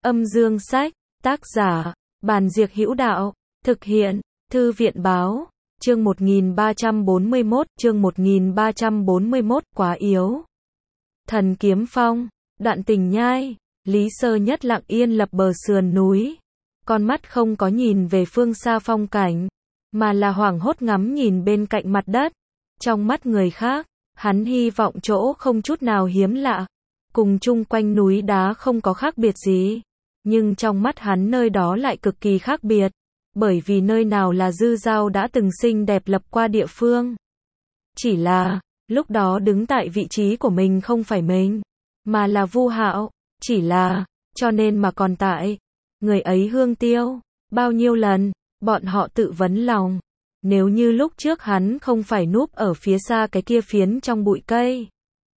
Âm dương sách, tác giả, Bàn Diệc Hữu Đạo, thực hiện, Thư viện Báo, chương 1341, quá yếu. Thần Kiếm Phong, Đoạn Tình Nhai, Lý Sơ Nhất lặng yên lập bờ sườn núi. Con mắt không có nhìn về phương xa phong cảnh, mà là hoảng hốt ngắm nhìn bên cạnh mặt đất. Trong mắt người khác, hắn hy vọng chỗ không chút nào hiếm lạ, cùng chung quanh núi đá không có khác biệt gì. Nhưng trong mắt hắn nơi đó lại cực kỳ khác biệt, bởi vì nơi nào là Dư Dao đã từng xinh đẹp lập qua địa phương. Chỉ là, lúc đó đứng tại vị trí của mình không phải mình, mà là Vu Hạo, chỉ là, cho nên mà còn tại. Người ấy hương tiêu, bao nhiêu lần, bọn họ tự vấn lòng. Nếu như lúc trước hắn không phải núp ở phía xa cái kia phiến trong bụi cây,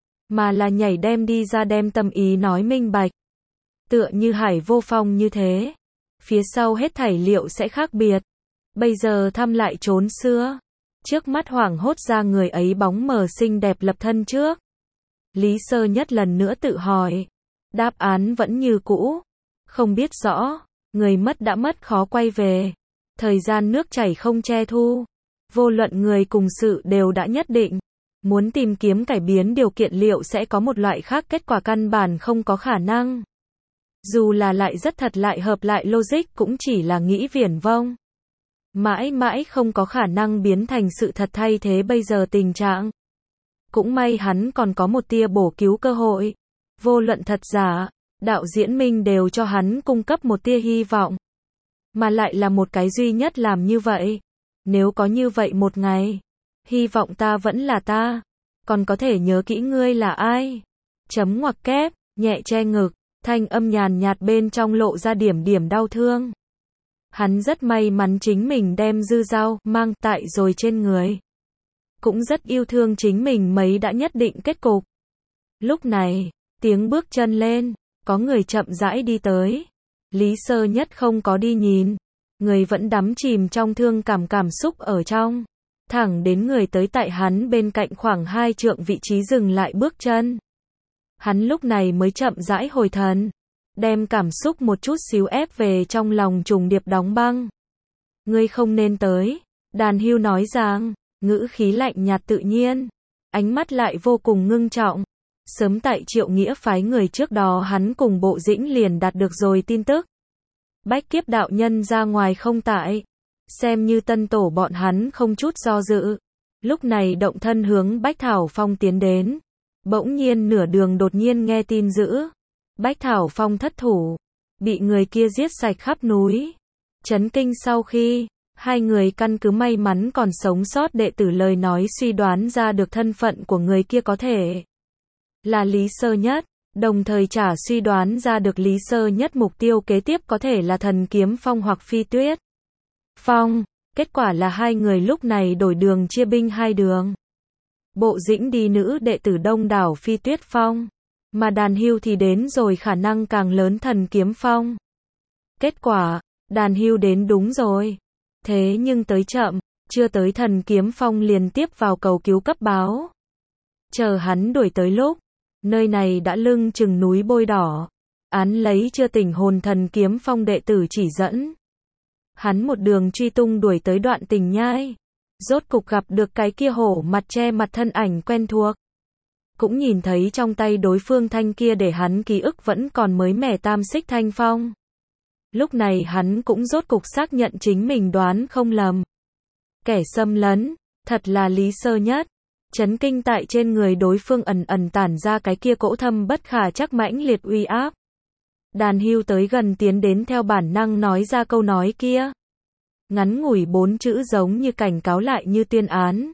mà là nhảy đem đi ra đem tâm ý nói minh bạch. Tựa như Hải Vô Phong như thế. Phía sau hết thảy liệu sẽ khác biệt. Bây giờ thăm lại trốn xưa. Trước mắt hoảng hốt ra người ấy bóng mờ xinh đẹp lập thân trước. Lý Sơ Nhất lần nữa tự hỏi. Đáp án vẫn như cũ. Không biết rõ. Người mất đã mất khó quay về. Thời gian nước chảy không che thu. Vô luận người cùng sự đều đã nhất định. Muốn tìm kiếm cải biến điều kiện liệu sẽ có một loại khác kết quả căn bản không có khả năng. Dù là lại rất thật lại hợp lại logic cũng chỉ là nghĩ viển vông. Mãi mãi không có khả năng biến thành sự thật thay thế bây giờ tình trạng. Cũng may hắn còn có một tia bổ cứu cơ hội. Vô luận thật giả, đạo diễn Minh đều cho hắn cung cấp một tia hy vọng. Mà lại là một cái duy nhất làm như vậy. Nếu có như vậy một ngày, hy vọng ta vẫn là ta. Còn có thể nhớ kỹ ngươi là ai. Chấm ngoặc kép, nhẹ che ngực. Thanh âm nhàn nhạt bên trong lộ ra điểm điểm đau thương. Hắn rất may mắn chính mình đem Dư Dao mang tại rồi trên người. Cũng rất yêu thương chính mình mấy đã nhất định kết cục. Lúc này, tiếng bước chân lên, có người chậm rãi đi tới. Lý Sơ Nhất không có đi nhìn. Người vẫn đắm chìm trong thương cảm xúc ở trong. Thẳng đến người tới tại hắn bên cạnh khoảng 2 trượng vị trí dừng lại bước chân. Hắn lúc này mới chậm rãi hồi thần, đem cảm xúc một chút xíu ép về trong lòng trùng điệp đóng băng. Ngươi không nên tới, Đàn Hưu nói rằng, ngữ khí lạnh nhạt tự nhiên, ánh mắt lại vô cùng ngưng trọng. Sớm tại Triệu Nghĩa phái người trước đó hắn cùng Bộ Dĩnh liền đạt được rồi tin tức. Bách Kiếp đạo nhân ra ngoài không tại, xem như tân tổ bọn hắn không chút do dự. Lúc này động thân hướng Bách Thảo Phong tiến đến. Bỗng nhiên nửa đường đột nhiên nghe tin dữ. Bách Thảo Phong thất thủ. Bị người kia giết sạch khắp núi. Chấn kinh sau khi, hai người căn cứ may mắn còn sống sót đệ tử lời nói suy đoán ra được thân phận của người kia có thể là Lý Sơ Nhất. Đồng thời trả suy đoán ra được Lý Sơ Nhất mục tiêu kế tiếp có thể là Thần Kiếm Phong hoặc Phi Tuyết Phong. Kết quả là hai người lúc này đổi đường chia binh hai đường. Bộ Dĩnh đi nữ đệ tử đông đảo Phi Tuyết Phong, mà Đàn Hưu thì đến rồi khả năng càng lớn Thần Kiếm Phong. Kết quả, Đàn Hưu đến đúng rồi. Thế nhưng tới chậm, chưa tới Thần Kiếm Phong liền tiếp vào cầu cứu cấp báo. Chờ hắn đuổi tới lúc, nơi này đã lưng chừng núi bôi đỏ. Án lấy chưa tỉnh hồn Thần Kiếm Phong đệ tử chỉ dẫn. Hắn một đường truy tung đuổi tới Đoạn Tình Nhai. Rốt cục gặp được cái kia hổ mặt che mặt thân ảnh quen thuộc. Cũng nhìn thấy trong tay đối phương thanh kia để hắn ký ức vẫn còn mới mẻ tam xích thanh phong. Lúc này hắn cũng rốt cục xác nhận chính mình đoán không lầm. Kẻ xâm lấn, thật là Lý Sơ Nhất. Chấn kinh tại trên người đối phương ẩn ẩn tản ra cái kia cỗ thâm bất khả trắc mãnh liệt uy áp. Đàn Hưu tới gần tiến đến theo bản năng nói ra câu nói kia. Ngắn ngủi 4 chữ giống như cảnh cáo lại như tuyên án.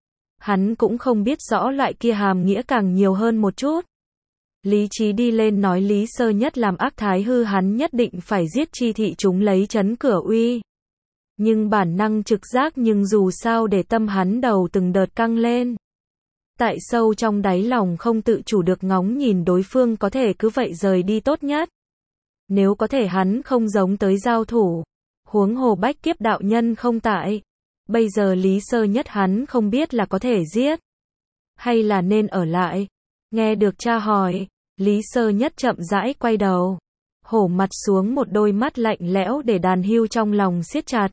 Hắn cũng không biết rõ loại kia hàm nghĩa càng nhiều hơn một chút. Lý trí đi lên nói Lý Sơ Nhất làm ác thái hư hắn nhất định phải giết chi thị chúng lấy trấn cửa uy. Nhưng bản năng trực giác nhưng dù sao để tâm hắn đầu từng đợt căng lên. Tại sâu trong đáy lòng không tự chủ được ngóng nhìn đối phương có thể cứ vậy rời đi tốt nhất. Nếu có thể hắn không giống tới giao thủ. Huống hồ Bách Kiếp đạo nhân không tại. Bây giờ Lý Sơ Nhất hắn không biết là có thể giết. Hay là nên ở lại. Nghe được cha hỏi. Lý Sơ Nhất chậm rãi quay đầu. hổ mặt xuống một đôi mắt lạnh lẽo để Đàn Hưu trong lòng siết chặt.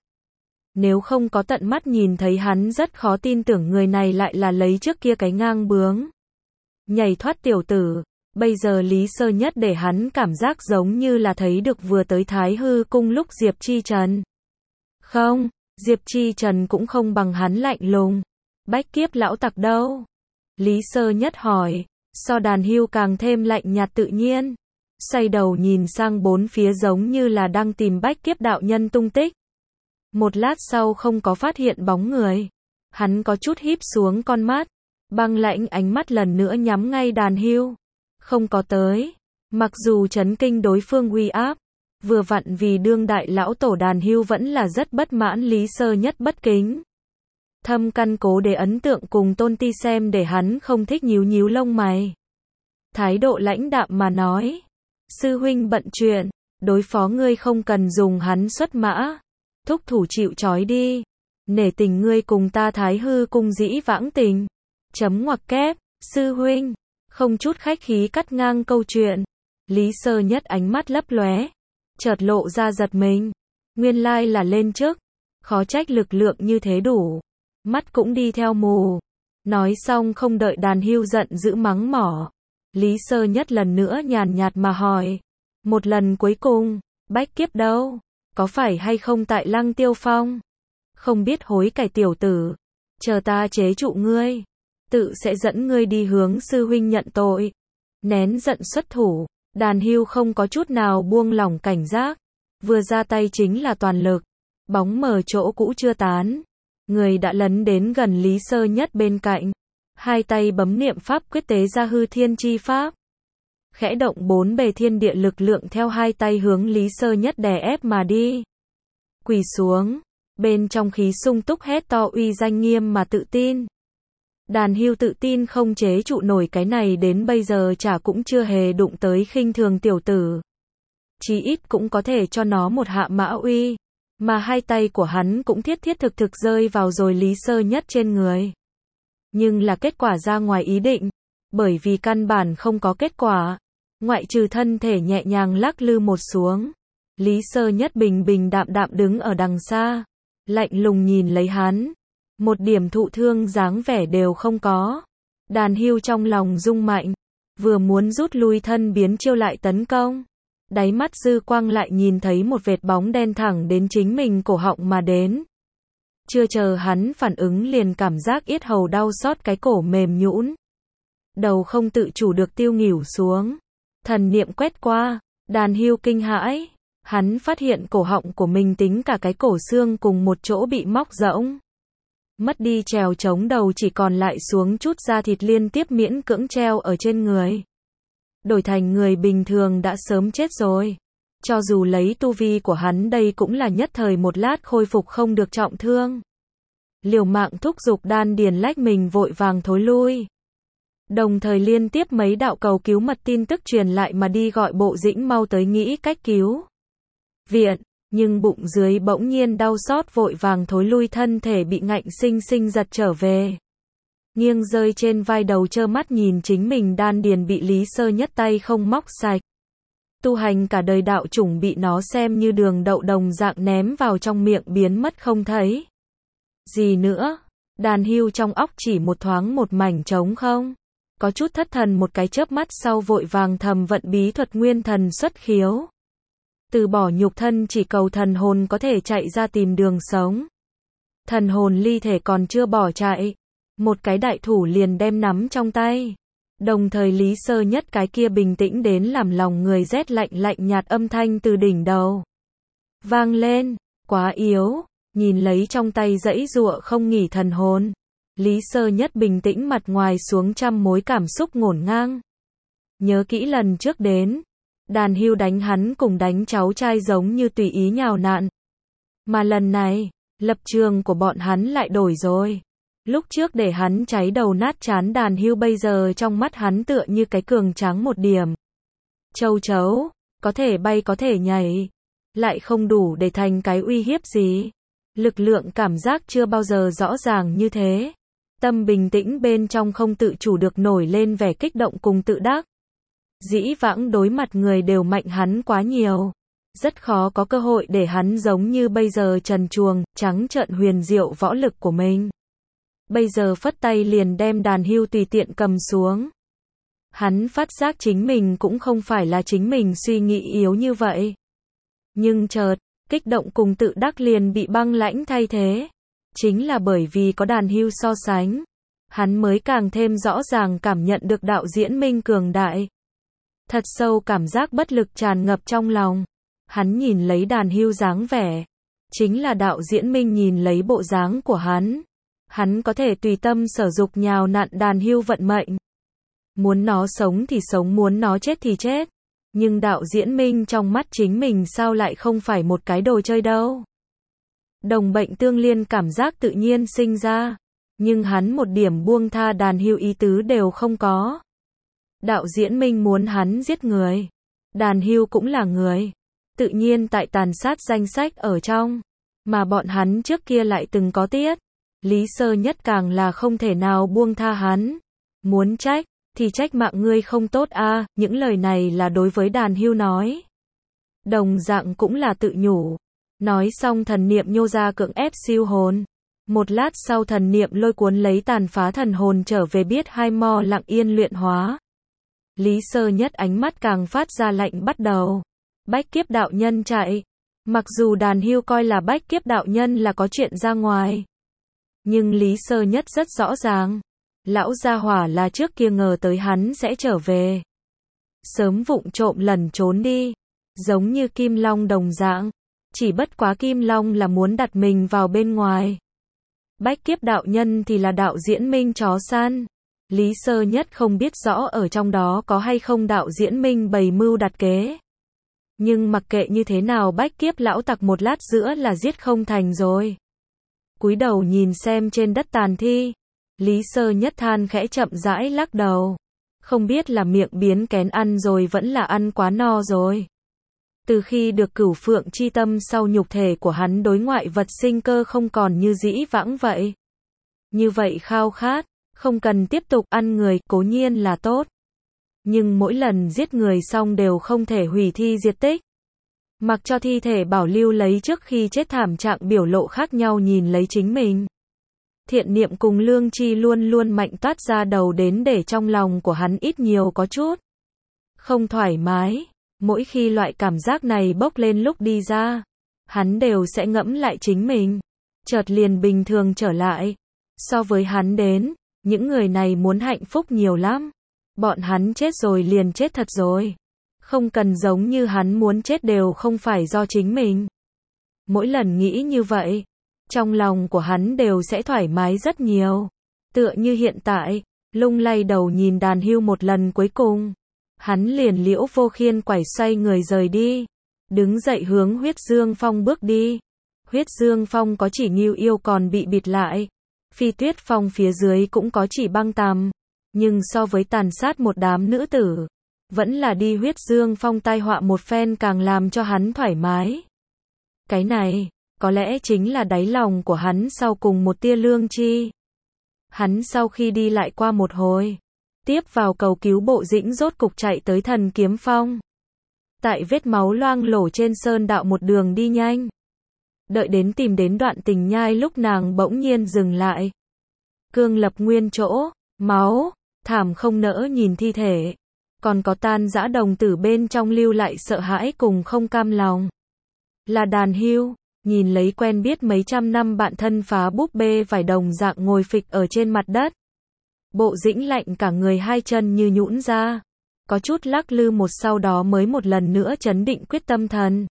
Nếu không có tận mắt nhìn thấy hắn rất khó tin tưởng người này lại là lấy trước kia cái ngang bướng nhảy thoát tiểu tử. Bây giờ Lý Sơ Nhất để hắn cảm giác giống như là thấy được vừa tới Thái Hư cung lúc Diệp Chi Trần. Không, Diệp Chi Trần cũng không bằng hắn lạnh lùng. Bách kiếp lão tặc đâu? Lý Sơ Nhất hỏi. So Đàn Hưu càng thêm lạnh nhạt tự nhiên. Xoay đầu nhìn sang bốn phía giống như là đang tìm bách kiếp đạo nhân tung tích. Một lát sau không có phát hiện bóng người. Hắn có chút híp xuống con mắt. Băng lãnh ánh mắt lần nữa nhắm ngay Đàn Hưu. Không có tới. Mặc dù chấn kinh đối phương uy áp. Vừa vặn vì đương đại lão tổ Đàn Hưu vẫn là rất bất mãn Lý Sơ Nhất bất kính. Thâm căn cố để ấn tượng cùng Tôn Ti xem để hắn không thích nhíu nhíu lông mày. Thái độ lãnh đạm mà nói. Sư huynh bận chuyện. Đối phó ngươi không cần dùng hắn xuất mã. Thúc thủ chịu trói đi. Nể tình ngươi cùng ta Thái Hư cung dĩ vãng tình. Chấm ngoặc kép. Sư huynh. Không chút khách khí cắt ngang câu chuyện. Lý Sơ Nhất ánh mắt lấp lóe. Chợt lộ ra giật mình. Nguyên lai là lên trước. Khó trách lực lượng như thế đủ. Mắt cũng đi theo mù. Nói xong không đợi Đàn Hưu giận dữ mắng mỏ. Lý Sơ Nhất lần nữa nhàn nhạt mà hỏi. Một lần cuối cùng. Bách kiếp đâu? Có phải hay không tại Lăng Tiêu Phong? Không biết hối cải tiểu tử. Chờ ta chế trụ ngươi. Tự sẽ dẫn ngươi đi hướng sư huynh nhận tội. Nén giận xuất thủ. Đàn Hưu không có chút nào buông lỏng cảnh giác. Vừa ra tay chính là toàn lực. Bóng mờ chỗ cũ chưa tán. Người đã lấn đến gần Lý Sơ Nhất bên cạnh. Hai tay bấm niệm pháp quyết tế ra hư thiên chi pháp. Khẽ động bốn bề thiên địa lực lượng theo hai tay hướng Lý Sơ Nhất đè ép mà đi. Quỳ xuống. Bên trong khí sung túc hét to uy danh nghiêm mà tự tin. Đàn Hưu tự tin không chế trụ nổi cái này đến bây giờ chả cũng chưa hề đụng tới khinh thường tiểu tử. Chí ít cũng có thể cho nó một hạ mã uy. Mà hai tay của hắn cũng thiết thiết thực thực rơi vào rồi Lý Sơ Nhất trên người. Nhưng là kết quả ra ngoài ý định. Bởi vì căn bản không có kết quả. Ngoại trừ thân thể nhẹ nhàng lắc lư một xuống. Lý Sơ Nhất bình bình đạm đạm đứng ở đằng xa. Lạnh lùng nhìn lấy hắn. Một điểm thụ thương dáng vẻ đều không có. Đàn Hưu trong lòng rung mạnh. Vừa muốn rút lui thân biến chiêu lại tấn công. Đáy mắt dư quang lại nhìn thấy một vệt bóng đen thẳng đến chính mình cổ họng mà đến. Chưa chờ hắn phản ứng liền cảm giác yết hầu đau xót cái cổ mềm nhũn. Đầu không tự chủ được tiêu nghỉu xuống. Thần niệm quét qua. Đàn Hưu kinh hãi. Hắn phát hiện cổ họng của mình tính cả cái cổ xương cùng một chỗ bị móc rỗng. Mất đi trèo chống đầu chỉ còn lại xuống chút da thịt liên tiếp miễn cưỡng treo ở trên người. Đổi thành người bình thường đã sớm chết rồi. Cho dù lấy tu vi của hắn đây cũng là nhất thời một lát khôi phục không được trọng thương. Liều mạng thúc giục đan điền lách mình vội vàng thối lui. Đồng thời liên tiếp mấy đạo cầu cứu mật tin tức truyền lại mà đi gọi Bộ Dĩnh mau tới nghĩ cách cứu viện. Nhưng bụng dưới bỗng nhiên đau xót vội vàng thối lui thân thể bị ngạnh sinh sinh giật trở về. Nghiêng rơi trên vai đầu trơ mắt nhìn chính mình đan điền bị Lý Sơ Nhất tay không móc sạch. Tu hành cả đời đạo chủng bị nó xem như đường đậu đồng dạng ném vào trong miệng biến mất không thấy. Gì nữa? Đàn Hưu trong óc chỉ một thoáng một mảnh trống không. Có chút thất thần một cái chớp mắt sau vội vàng thầm vận bí thuật nguyên thần xuất khiếu. Từ bỏ nhục thân chỉ cầu thần hồn có thể chạy ra tìm đường sống. Thần hồn ly thể còn chưa bỏ chạy. Một cái đại thủ liền đem nắm trong tay. Đồng thời Lý Sơ Nhất cái kia bình tĩnh đến làm lòng người rét lạnh lạnh nhạt âm thanh từ đỉnh đầu vang lên. Quá yếu. Nhìn lấy trong tay giãy giụa không nghỉ thần hồn. Lý Sơ Nhất bình tĩnh mặt ngoài xuống trăm mối cảm xúc ngổn ngang. Nhớ kỹ lần trước đến. Đàn Hưu đánh hắn cùng đánh cháu trai giống như tùy ý nhào nặn. Mà lần này, lập trường của bọn hắn lại đổi rồi. Lúc trước để hắn cháy đầu nát chán Đàn Hưu bây giờ trong mắt hắn tựa như cái cường tráng một điểm. Châu chấu, có thể bay có thể nhảy. Lại không đủ để thành cái uy hiếp gì. Lực lượng cảm giác chưa bao giờ rõ ràng như thế. Tâm bình tĩnh bên trong không tự chủ được nổi lên vẻ kích động cùng tự đắc. Dĩ vãng đối mặt người đều mạnh hắn quá nhiều. Rất khó có cơ hội để hắn giống như bây giờ trần truồng, trắng trợn huyền diệu võ lực của mình. Bây giờ phất tay liền đem đàn hưu tùy tiện cầm xuống. Hắn phát giác chính mình cũng không phải là chính mình suy nghĩ yếu như vậy. Nhưng chợt, kích động cùng tự đắc liền bị băng lãnh thay thế. Chính là bởi vì có đàn hưu so sánh, hắn mới càng thêm rõ ràng cảm nhận được đạo diễn minh cường đại. Thật sâu cảm giác bất lực tràn ngập trong lòng. Hắn nhìn lấy đàn hưu dáng vẻ. Chính là đạo diễn minh nhìn lấy bộ dáng của hắn. Hắn có thể tùy tâm sở dục nhào nặn đàn hưu vận mệnh. Muốn nó sống thì sống, muốn nó chết thì chết. Nhưng đạo diễn minh trong mắt chính mình sao lại không phải một cái đồ chơi đâu. Đồng bệnh tương liên cảm giác tự nhiên sinh ra. Nhưng hắn một điểm buông tha đàn hưu ý tứ đều không có. Đạo diễn minh muốn hắn giết người. Đàn hưu cũng là người. Tự nhiên tại tàn sát danh sách ở trong. Mà bọn hắn trước kia lại từng có tiết. Lý Sơ Nhất càng là không thể nào buông tha hắn. Muốn trách, thì trách mạng ngươi không tốt a. Những lời này là đối với đàn hưu nói. Đồng dạng cũng là tự nhủ. Nói xong thần niệm nhô ra cưỡng ép siêu hồn. Một lát sau thần niệm lôi cuốn lấy tàn phá thần hồn trở về biết hai mo lặng yên luyện hóa. Lý Sơ Nhất ánh mắt càng phát ra lạnh bắt đầu. Bách kiếp đạo nhân chạy. Mặc dù đàn hưu coi là bách kiếp đạo nhân là có chuyện ra ngoài. Nhưng Lý Sơ Nhất rất rõ ràng. Lão gia hỏa là trước kia ngờ tới hắn sẽ trở về. Sớm vụng trộm lẩn trốn đi. Giống như Kim Long đồng dạng. Chỉ bất quá Kim Long là muốn đặt mình vào bên ngoài. Bách kiếp đạo nhân thì là đạo diễn minh chó săn. Lý Sơ Nhất không biết rõ ở trong đó có hay không đạo diễn minh bày mưu đặt kế. Nhưng mặc kệ như thế nào bách kiếp lão tặc một lát giữa là giết không thành rồi. Cúi đầu nhìn xem trên đất tàn thi. Lý Sơ Nhất than khẽ chậm rãi lắc đầu. Không biết là miệng biến kén ăn rồi vẫn là ăn quá no rồi. Từ khi được Cửu Phượng chi tâm sau nhục thể của hắn đối ngoại vật sinh cơ không còn như dĩ vãng vậy. Như vậy khao khát, không cần tiếp tục ăn người, cố nhiên là tốt. Nhưng mỗi lần giết người xong đều không thể hủy thi diệt tích. Mặc cho thi thể bảo lưu lấy trước khi chết thảm trạng biểu lộ khác nhau nhìn lấy chính mình. Thiện niệm cùng lương tri luôn luôn mạnh toát ra đầu đến để trong lòng của hắn ít nhiều có chút không thoải mái. Mỗi khi loại cảm giác này bốc lên lúc đi ra, hắn đều sẽ ngẫm lại chính mình. Chợt liền bình thường trở lại. So với hắn đến, những người này muốn hạnh phúc nhiều lắm. Bọn hắn chết rồi liền chết thật rồi. Không cần giống như hắn muốn chết đều không phải do chính mình. Mỗi lần nghĩ như vậy, trong lòng của hắn đều sẽ thoải mái rất nhiều. Tựa như hiện tại, lung lay đầu nhìn đàn hưu một lần cuối cùng. Hắn liền Liễu Vô Khiên quải xoay người rời đi. Đứng dậy hướng Huyết Dương Phong bước đi. Huyết Dương Phong có chỉ Ngưu Yêu còn bị bịt lại. Phi Tuyết Phong phía dưới cũng có chỉ Băng Tằm. Nhưng so với tàn sát một đám nữ tử, vẫn là đi Huyết Dương Phong tai họa một phen càng làm cho hắn thoải mái. Cái này, có lẽ chính là đáy lòng của hắn sau cùng một tia lương tri. Hắn sau khi đi lại qua một hồi, tiếp vào cầu cứu Bộ Dĩnh rốt cục chạy tới Thần Kiếm Phong. Tại vết máu loang lổ trên sơn đạo một đường đi nhanh. Đợi đến tìm đến Đoạn Tình Nhai lúc nàng bỗng nhiên dừng lại. Cương lập nguyên chỗ, máu, thảm không nỡ nhìn thi thể. Còn có tan dã đồng tử bên trong lưu lại sợ hãi cùng không cam lòng. Là đàn hưu, nhìn lấy quen biết mấy trăm năm bạn thân phá búp bê vải đồng dạng ngồi phịch ở trên mặt đất. Bộ Dĩnh lạnh cả người hai chân như nhũn ra. Có chút lắc lư một sau đó mới một lần nữa chấn định quyết tâm thần.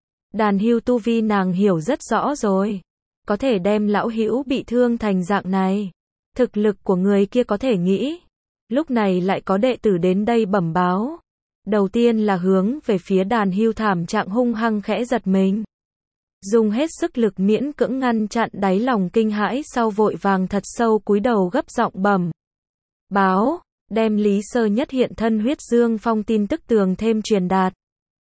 Đàn hưu tu vi nàng hiểu rất rõ rồi. Có thể đem lão hữu bị thương thành dạng này. Thực lực của người kia có thể nghĩ. Lúc này lại có đệ tử đến đây bẩm báo. Đầu tiên là hướng về phía đàn hưu thảm trạng hung hăng khẽ giật mình. Dùng hết sức lực miễn cưỡng ngăn chặn đáy lòng kinh hãi sau vội vàng thật sâu cúi đầu gấp giọng bẩm báo, đem Lý Sơ Nhất hiện thân Huyết Dương Phong tin tức tường thêm truyền đạt.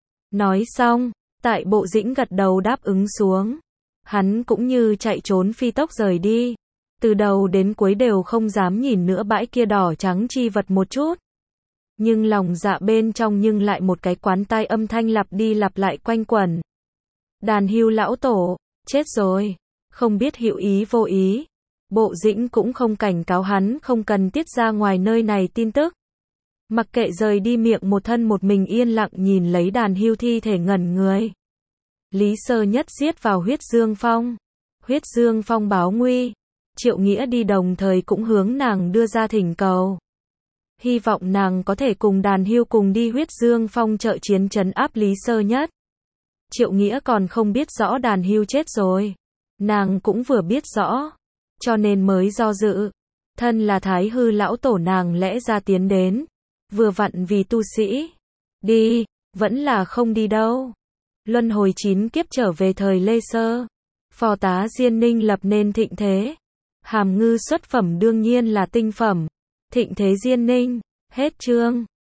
Nói xong, tại Bộ Dĩnh gật đầu đáp ứng xuống. Hắn cũng như chạy trốn phi tốc rời đi. Từ đầu đến cuối đều không dám nhìn nữa bãi kia đỏ trắng chi vật một chút. Nhưng lòng dạ bên trong nhưng lại một cái quán tai âm thanh lặp đi lặp lại quanh quẩn. Đàn Hưu lão tổ, chết rồi. Không biết hữu ý vô ý. Bộ Dĩnh cũng không cảnh cáo hắn không cần tiết ra ngoài nơi này tin tức. Mặc kệ rời đi miệng một thân một mình yên lặng nhìn lấy Đàn Hưu thi thể ngẩn người. Lý Sơ Nhất giết vào Huyết Dương Phong. Huyết Dương Phong báo nguy. Triệu Nghĩa đi đồng thời cũng hướng nàng đưa ra thỉnh cầu. Hy vọng nàng có thể cùng Đàn Hưu cùng đi Huyết Dương Phong trợ chiến trấn áp Lý Sơ Nhất. Triệu Nghĩa còn không biết rõ Đàn Hưu chết rồi. Nàng cũng vừa biết rõ. Cho nên mới do dự. Thân là Thái Hư lão tổ nàng lẽ ra tiến đến. Vừa vặn vì tu sĩ. Đi, vẫn là không đi đâu. Luân hồi 9 kiếp trở về thời Lê Sơ. Phò tá Diên Ninh lập nên thịnh thế. Hàm Ngư xuất phẩm đương nhiên là tinh phẩm. Thịnh thế Diên Ninh. Hết chương.